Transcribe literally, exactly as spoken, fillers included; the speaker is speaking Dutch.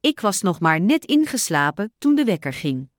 Ik was nog maar net ingeslapen toen de wekker ging.